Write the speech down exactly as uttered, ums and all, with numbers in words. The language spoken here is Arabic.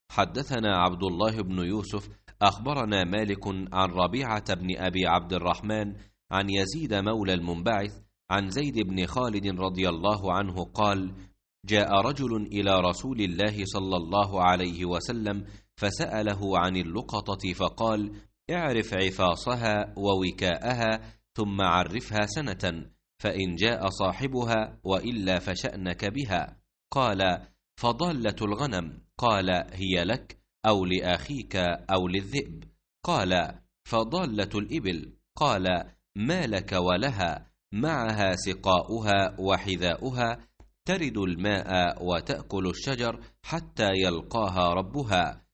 حدثنا عبد الله بن يوسف أخبرنا مالك عن ربيعة بن أبي عبد الرحمن عن يزيد مولى المنبعث عن زيد بن خالد رضي الله عنه قال: جاء رجل إلى رسول الله صلى الله عليه وسلم فسأله عن اللقطة فقال: اعرف عفاصها ووكاءها ثم عرفها سنة، فإن جاء صاحبها وإلا فشأنك بها. قال: فضالة الغنم؟ قال: هي لك أو لأخيك أو للذئب؟ قال: فضالة الإبل؟ قال: ما لك ولها؟ معها سقاؤها وحذاؤها، ترد الماء وتأكل الشجر حتى يلقاها ربها،